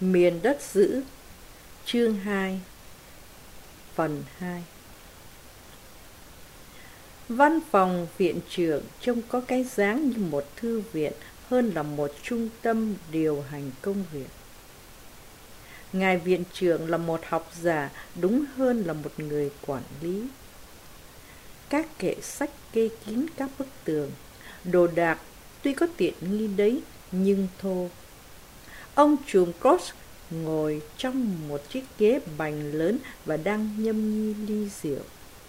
Miền đất dữ, chương 2, phần 2. Văn phòng viện trưởng trông có cái dáng như một thư viện hơn là một trung tâm điều hành công việc. Ngài viện trưởng là một học giả, đúng hơn là một người quản lý. Các kệ sách kê kín các bức tường, đồ đạc tuy có tiện nghi đấy nhưng thô. Ông trùm Cross ngồi trong một chiếc ghế bành lớn và đang nhâm nhi ly rượu.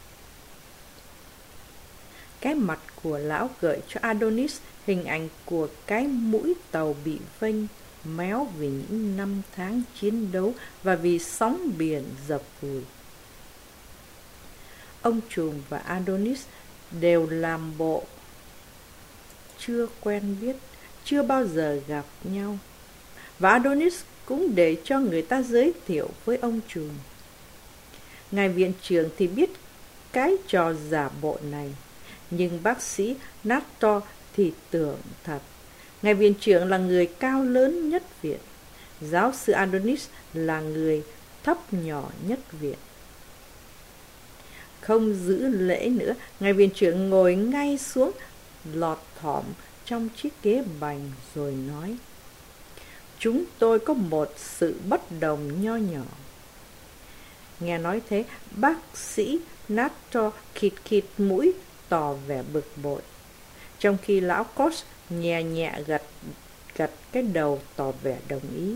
Cái mặt của lão gợi cho Adonis hình ảnh của cái mũi tàu bị vênh, méo vì những năm tháng chiến đấu và vì sóng biển dập vùi. Ông trùm và Adonis đều làm bộ chưa quen biết, chưa bao giờ gặp nhau. Và Adonis cũng để cho người ta giới thiệu với ông trùm. Ngài viện trưởng thì biết cái trò giả bộ này, nhưng bác sĩ Nato thì tưởng thật. Ngài viện trưởng là người cao lớn nhất viện. Giáo sư Adonis là người thấp nhỏ nhất viện. Không giữ lễ nữa, ngài viện trưởng ngồi ngay xuống, lọt thỏm trong chiếc ghế bành rồi nói: "Chúng tôi có một sự bất đồng nho nhỏ." Nghe nói thế, bác sĩ Nato khịt khịt mũi tỏ vẻ bực bội, trong khi lão Koch nhẹ nhẹ gật cái đầu tỏ vẻ đồng ý.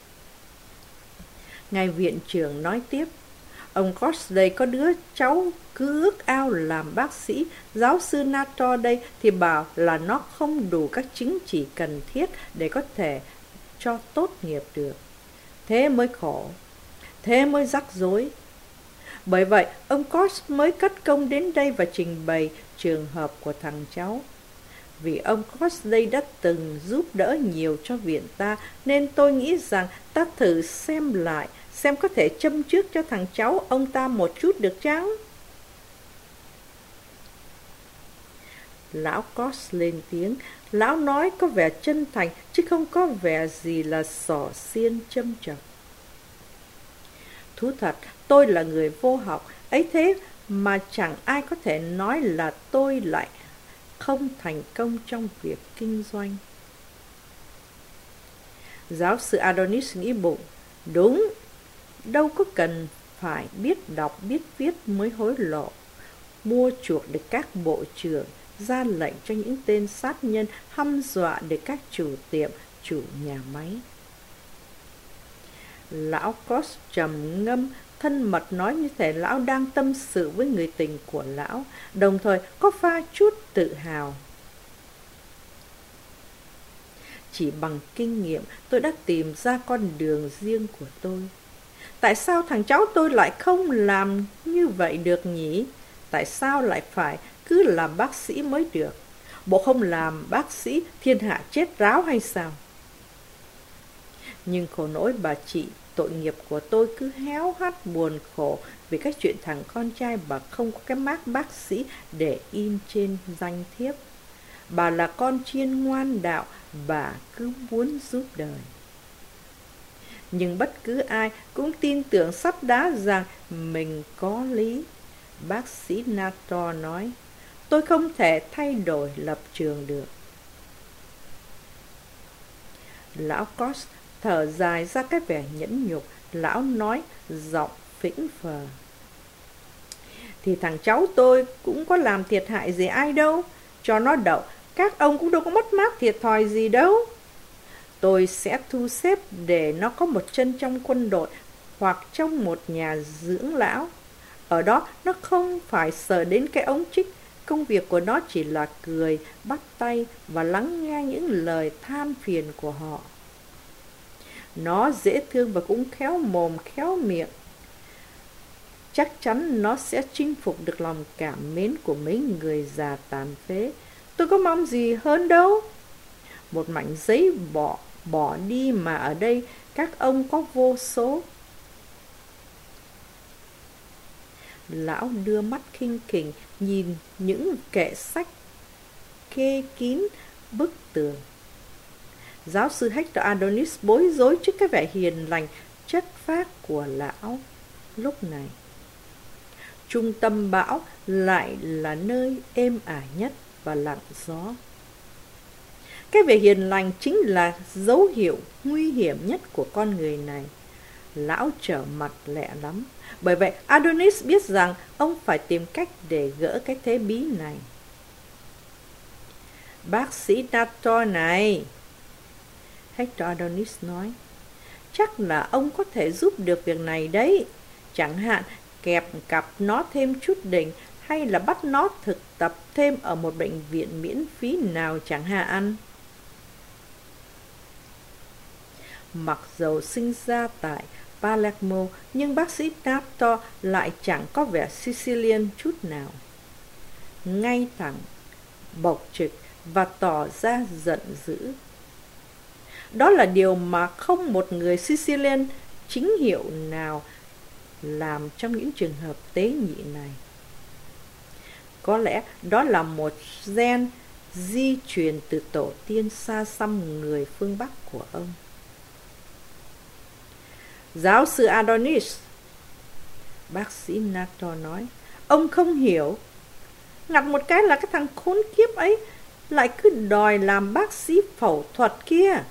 Ngài viện trưởng nói tiếp: "Ông Koch đây có đứa cháu cứ ước ao làm bác sĩ. Giáo sư Nato đây thì bảo là nó không đủ các chứng chỉ cần thiết để có thể cho tốt nghiệp được. Thế mới khổ, thế mới rắc rối. Bởi vậy, ông Koch mới cất công đến đây và trình bày trường hợp của thằng cháu. Vì ông Koch đây đã từng giúp đỡ nhiều cho viện ta, nên tôi nghĩ rằng ta thử xem lại, xem có thể châm trước cho thằng cháu ông ta một chút được chăng?" Lão Koch lên tiếng. Lão nói có vẻ chân thành, chứ không có vẻ gì là xỏ xiên châm chọc. "Thú thật, tôi là người vô học, ấy thế mà chẳng ai có thể nói là tôi lại không thành công trong việc kinh doanh." Giáo sư Adonis nghĩ bụng, đúng, đâu có cần phải biết đọc biết viết mới hối lộ, mua chuộc được các bộ trưởng, ra lệnh cho những tên sát nhân, hăm dọa được các chủ tiệm, chủ nhà máy. Lão Koch trầm ngâm, thân mật nói như thể lão đang tâm sự với người tình của lão, đồng thời có pha chút tự hào. "Chỉ bằng kinh nghiệm, tôi đã tìm ra con đường riêng của tôi. Tại sao thằng cháu tôi lại không làm như vậy được nhỉ? Tại sao lại phải cứ làm bác sĩ mới được? Bộ không làm bác sĩ thiên hạ chết ráo hay sao? Nhưng khổ nỗi bà chị, tội nghiệp của tôi cứ héo hắt buồn khổ vì cái chuyện thằng con trai bà không có cái mác bác sĩ để in trên danh thiếp. Bà là con chiên ngoan đạo, bà cứ muốn giúp đời." Nhưng bất cứ ai cũng tin tưởng sắt đá rằng mình có lý. Bác sĩ Nato nói: "Tôi không thể thay đổi lập trường được." Lão Koch thở dài ra cái vẻ nhẫn nhục. Lão nói giọng phĩnh phờ: "Thì thằng cháu tôi cũng có làm thiệt hại gì ai đâu. Cho nó đậu, các ông cũng đâu có mất mát thiệt thòi gì đâu. Tôi sẽ thu xếp để nó có một chân trong quân đội hoặc trong một nhà dưỡng lão. Ở đó nó không phải sợ đến cái ống trích. Công việc của nó chỉ là cười, bắt tay và lắng nghe những lời than phiền của họ. Nó dễ thương và cũng khéo mồm khéo miệng. Chắc chắn nó sẽ chinh phục được lòng cảm mến của mấy người già tàn phế. Tôi có mong gì hơn đâu. Một mảnh giấy bỏ đi mà ở đây các ông có vô số." Lão đưa mắt khinh khỉnh nhìn những kệ sách kê kín bức tường. Giáo sư Hector Adonis bối rối trước cái vẻ hiền lành chất phác của lão lúc này. Trung tâm bão lại là nơi êm ả nhất và lặng gió. Cái vẻ hiền lành chính là dấu hiệu nguy hiểm nhất của con người này. Lão trở mặt lẹ lắm. Bởi vậy Adonis biết rằng ông phải tìm cách để gỡ cái thế bí này. Bác sĩ Nato này, Hector Adonis nói, chắc là ông có thể giúp được việc này đấy. Chẳng hạn kẹp cặp nó thêm chút đỉnh, hay là bắt nó thực tập thêm ở một bệnh viện miễn phí nào chẳng hạn. Mặc dầu sinh ra tại Palermo, nhưng bác sĩ Nato lại chẳng có vẻ Sicilian chút nào. Ngay thẳng, bộc trực và tỏ ra giận dữ. Đó là điều mà không một người Sicilian chính hiệu nào làm trong những trường hợp tế nhị này. Có lẽ đó là một gen di truyền từ tổ tiên xa xăm người phương Bắc của ông. Giáo sư Adonis, bác sĩ Nato nói, ông không hiểu. Ngặt một cái là cái thằng khốn kiếp ấy lại cứ đòi làm bác sĩ phẫu thuật kia.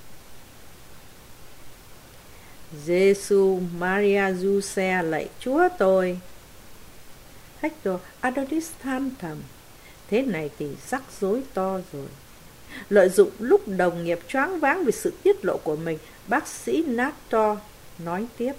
Giêsu Maria Giuse lạy Chúa tôi. Hector Adonis than thầm. Thế này thì rắc rối to rồi. Lợi dụng lúc đồng nghiệp choáng váng vì sự tiết lộ của mình, bác sĩ Nato nói tiếp.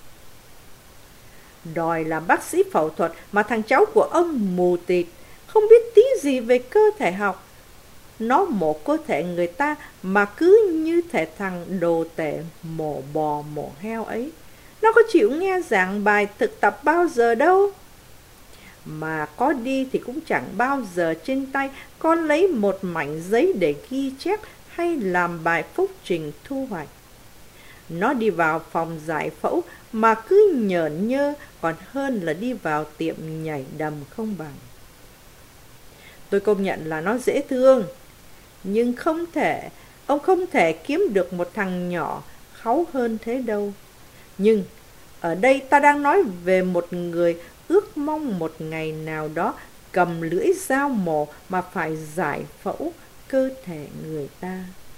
Đòi làm bác sĩ phẫu thuật mà thằng cháu của ông mù tịt, không biết tí gì về cơ thể học. Nó mổ cơ thể người ta mà cứ như thể thằng đồ tể mổ bò mổ heo ấy. Nó có chịu nghe giảng bài thực tập bao giờ đâu. Mà có đi thì cũng chẳng bao giờ trên tay con lấy một mảnh giấy để ghi chép hay làm bài phúc trình thu hoạch. Nó đi vào phòng giải phẫu mà cứ nhởn nhơ, còn hơn là đi vào tiệm nhảy đầm không bằng. Tôi công nhận là nó dễ thương, nhưng ông không thể kiếm được một thằng nhỏ kháu hơn thế đâu. Nhưng ở đây ta đang nói về một người ước mong một ngày nào đó cầm lưỡi dao mổ mà phải giải phẫu cơ thể người ta.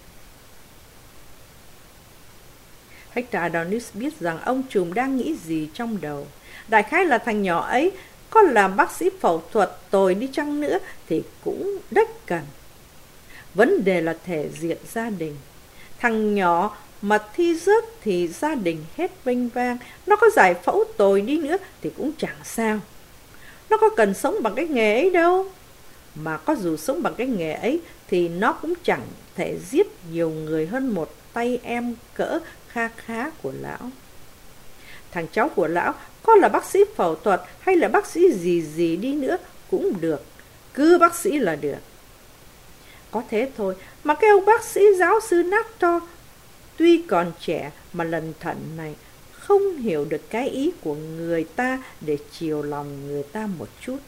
Hector Adonis biết rằng ông trùm đang nghĩ gì trong đầu. Đại khái là thằng nhỏ ấy có làm bác sĩ phẫu thuật tồi đi chăng nữa thì cũng đếch cần. Vấn đề là thể diện gia đình. Thằng nhỏ mà thi rớt thì gia đình hết vênh vang. Nó có giải phẫu tồi đi nữa thì cũng chẳng sao. Nó có cần sống bằng cái nghề ấy đâu. Mà có dù sống bằng cái nghề ấy thì nó cũng chẳng thể giết nhiều người hơn một tay em cỡ kha khá của lão. Thằng cháu của lão có là bác sĩ phẫu thuật hay là bác sĩ gì đi nữa cũng được. Cứ bác sĩ là được. Có thế thôi mà cái ông bác sĩ giáo sư Nato tuy còn trẻ mà lần thận này không hiểu được cái ý của người ta để chiều lòng người ta một chút.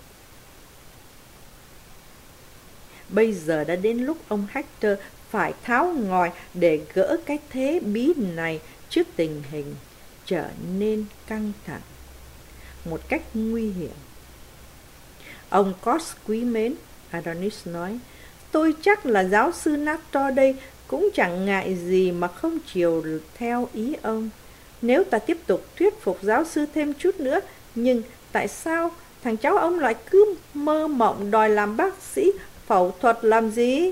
Bây giờ đã đến lúc ông Hector phải tháo ngòi để gỡ cái thế bí này trước tình hình trở nên căng thẳng một cách nguy hiểm. Ông Cos quý mến, Adonis nói, tôi chắc là giáo sư Nato đây cũng chẳng ngại gì mà không chiều theo ý ông. Nếu ta tiếp tục thuyết phục giáo sư thêm chút nữa, nhưng tại sao thằng cháu ông lại cứ mơ mộng đòi làm bác sĩ phẫu thuật làm gì?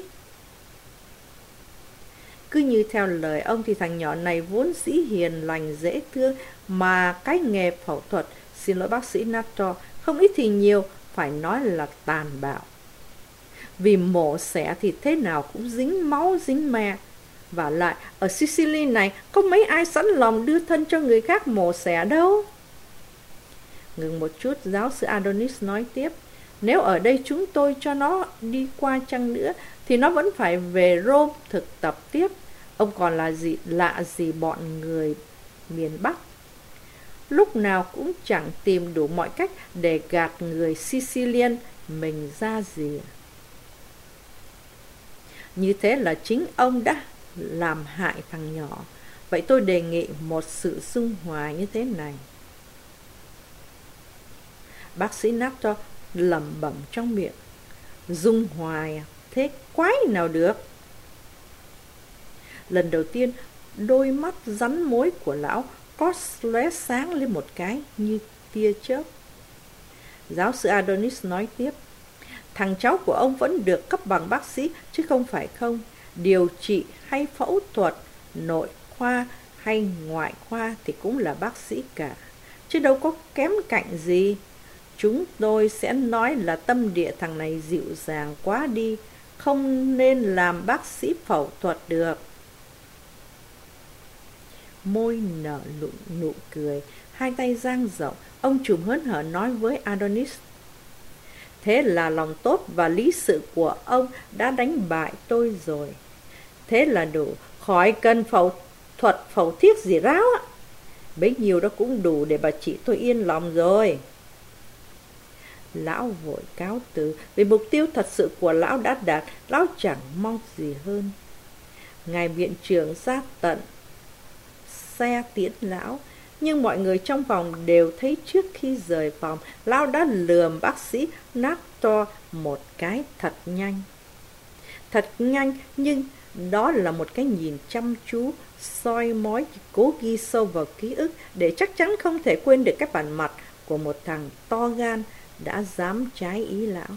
Cứ như theo lời ông thì thằng nhỏ này vốn dĩ hiền lành dễ thương, mà cái nghề phẫu thuật, xin lỗi bác sĩ Nato, không ít thì nhiều, phải nói là tàn bạo. Vì mổ xẻ thì thế nào cũng dính máu dính me. Và lại ở Sicily này có mấy ai sẵn lòng đưa thân cho người khác mổ xẻ đâu. Ngừng một chút, giáo sư Adonis nói tiếp. Nếu ở đây chúng tôi cho nó đi qua chăng nữa thì nó vẫn phải về Rome thực tập tiếp. Ông còn là lạ gì bọn người miền Bắc. Lúc nào cũng chẳng tìm đủ mọi cách để gạt người Sicilian mình ra gì. Như thế là chính ông đã làm hại thằng nhỏ. Vậy tôi đề nghị một sự dung hòa như thế này. Bác sĩ Nato lẩm bẩm trong miệng. Dung hòa à? Thế quái nào được? Lần đầu tiên, đôi mắt rắn mối của lão có lóe sáng lên một cái như tia chớp. Giáo sư Adonis nói tiếp. Thằng cháu của ông vẫn được cấp bằng bác sĩ chứ không phải không. Điều trị hay phẫu thuật, nội khoa hay ngoại khoa thì cũng là bác sĩ cả, chứ đâu có kém cạnh gì. Chúng tôi sẽ nói là tâm địa thằng này dịu dàng quá đi, không nên làm bác sĩ phẫu thuật được. Môi nở nụ cười, hai tay dang rộng, ông trùm hớn hở nói với Adonis. Thế là lòng tốt và lý sự của ông đã đánh bại tôi rồi. Thế là đủ, khỏi cần phẫu thuật phẫu thiết gì ráo á. Bấy nhiêu đó cũng đủ để bà chị tôi yên lòng rồi. Lão vội cáo từ, vì mục tiêu thật sự của lão đã đạt, lão chẳng mong gì hơn. Ngài viện trưởng ra tận xe tiễn lão, nhưng mọi người trong phòng đều thấy trước khi rời phòng, lão đã lườm bác sĩ Nato một cái thật nhanh. Thật nhanh, nhưng đó là một cái nhìn chăm chú, soi mói, cố ghi sâu vào ký ức để chắc chắn không thể quên được cái bản mặt của một thằng to gan đã dám trái ý lão.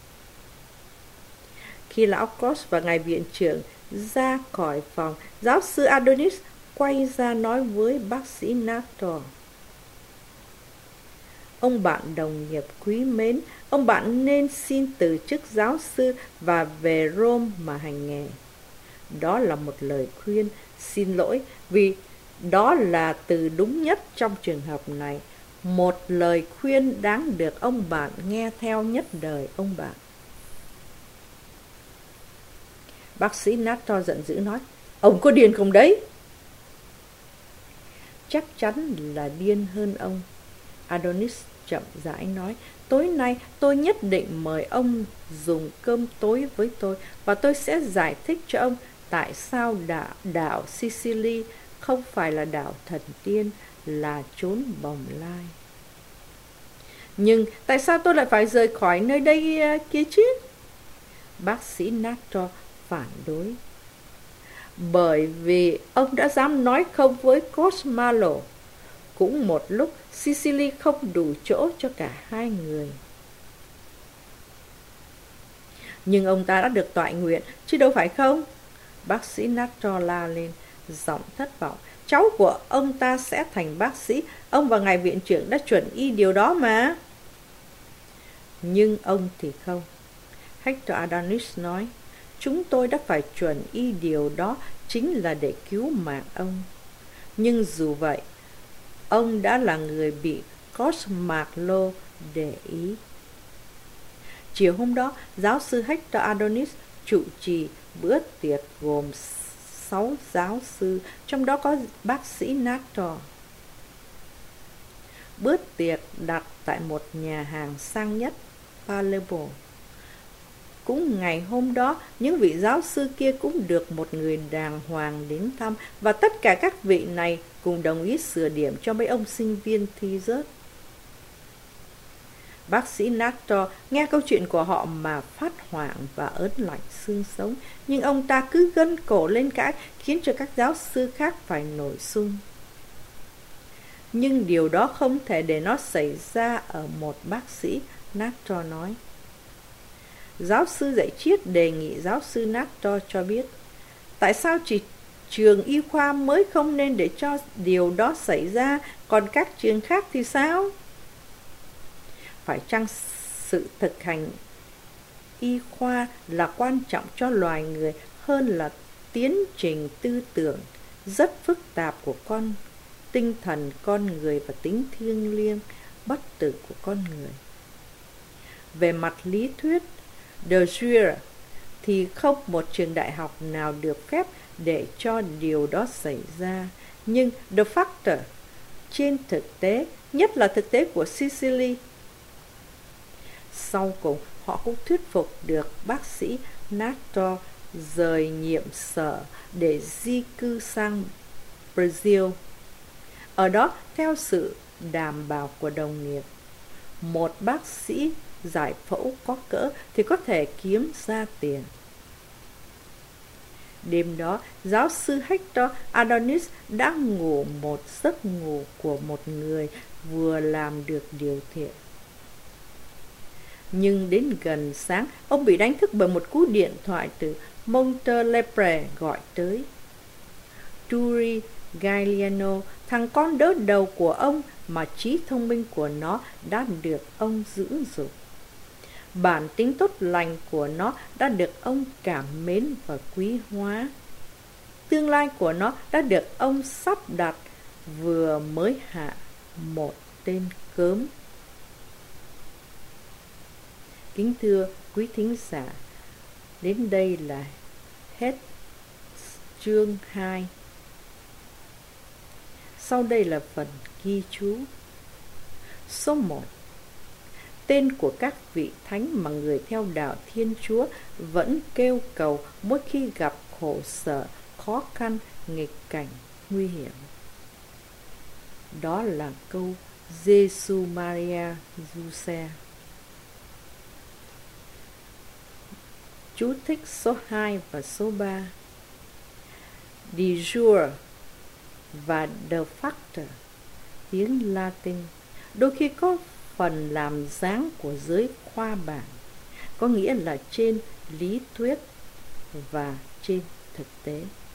Khi lão Cross và ngài viện trưởng ra khỏi phòng, giáo sư Adonis quay ra nói với bác sĩ Nato. Ông bạn đồng nghiệp quý mến, ông bạn nên xin từ chức giáo sư và về Rome mà hành nghề. Đó là một lời khuyên, xin lỗi, vì đó là từ đúng nhất trong trường hợp này. Một lời khuyên đáng được ông bạn nghe theo nhất đời ông bạn. Bác sĩ Nato giận dữ nói, ông có điên không đấy? Chắc chắn là điên hơn ông. Adonis chậm rãi nói, tối nay tôi nhất định mời ông dùng cơm tối với tôi, và tôi sẽ giải thích cho ông tại sao đảo Sicily không phải là đảo thần tiên, là chốn bồng lai. Nhưng tại sao tôi lại phải rời khỏi nơi đây kia chứ? Bác sĩ Nato phản đối. Bởi vì ông đã dám nói không với Cosmalo. Cũng một lúc Sicily không đủ chỗ cho cả hai người. Nhưng ông ta đã được toại nguyện, chứ đâu phải không? Bác sĩ Nato la lên, giọng thất vọng. Cháu của ông ta sẽ thành bác sĩ. Ông và ngài viện trưởng đã chuẩn y điều đó mà. Nhưng ông thì không. Hector Adonis nói, chúng tôi đã phải chuẩn y điều đó chính là để cứu mạng ông. Nhưng dù vậy, ông đã là người bị Cosmalo để ý. Chiều hôm đó, giáo sư Hector Adonis trụ trì bữa tiệc gồm 6 giáo sư, trong đó có bác sĩ Nato. Bữa tiệc đặt tại một nhà hàng sang nhất, Palermo. Cũng ngày hôm đó, những vị giáo sư kia cũng được một người đàng hoàng đến thăm, và tất cả các vị này cùng đồng ý sửa điểm cho mấy ông sinh viên thi rớt. Bác sĩ Nato nghe câu chuyện của họ mà phát hoảng và ớn lạnh xương sống, nhưng ông ta cứ gân cổ lên cãi, khiến cho các giáo sư khác phải nổi sung. Nhưng điều đó không thể để nó xảy ra ở một bác sĩ, Nato nói. Giáo sư dạy triết đề nghị giáo sư Nato cho biết, tại sao chỉ trường y khoa mới không nên để cho điều đó xảy ra, còn các trường khác thì sao? Phải chăng sự thực hành y khoa là quan trọng cho loài người hơn là tiến trình tư tưởng rất phức tạp của tinh thần con người và tính thiêng liêng bất tử của con người? Về mặt lý thuyết, de jure, thì không một trường đại học nào được phép để cho điều đó xảy ra. Nhưng de facto, trên thực tế, nhất là thực tế của Sicily, sau cùng họ cũng thuyết phục được bác sĩ Nato rời nhiệm sở để di cư sang Brazil. Ở đó, theo sự đảm bảo của đồng nghiệp, một bác sĩ giải phẫu có cỡ thì có thể kiếm ra tiền. Đêm đó, giáo sư Hector Adonis đã ngủ một giấc ngủ của một người vừa làm được điều thiện. Nhưng đến gần sáng, ông bị đánh thức bởi một cú điện thoại từ Montelepre gọi tới. Turi Gagliano, thằng con đỡ đầu của ông mà trí thông minh của nó đã được ông dưỡng dục. Bản tính tốt lành của nó đã được ông cảm mến và quý hóa. Tương lai của nó đã được ông sắp đặt, vừa mới hạ một tên cớm. Kính thưa quý thính giả, đến đây là hết chương 2. Sau đây là phần ghi chú. Số 1. Tên của các vị thánh mà người theo đạo Thiên Chúa vẫn kêu cầu mỗi khi gặp khổ sở, khó khăn, nghịch cảnh, nguy hiểm. Đó là câu Giêsu Maria Giuse. Chú thích số 2 và số 3. De jure và de facto, tiếng Latin, đôi khi có phần làm dáng của giới khoa bảng, có nghĩa là trên lý thuyết và trên thực tế.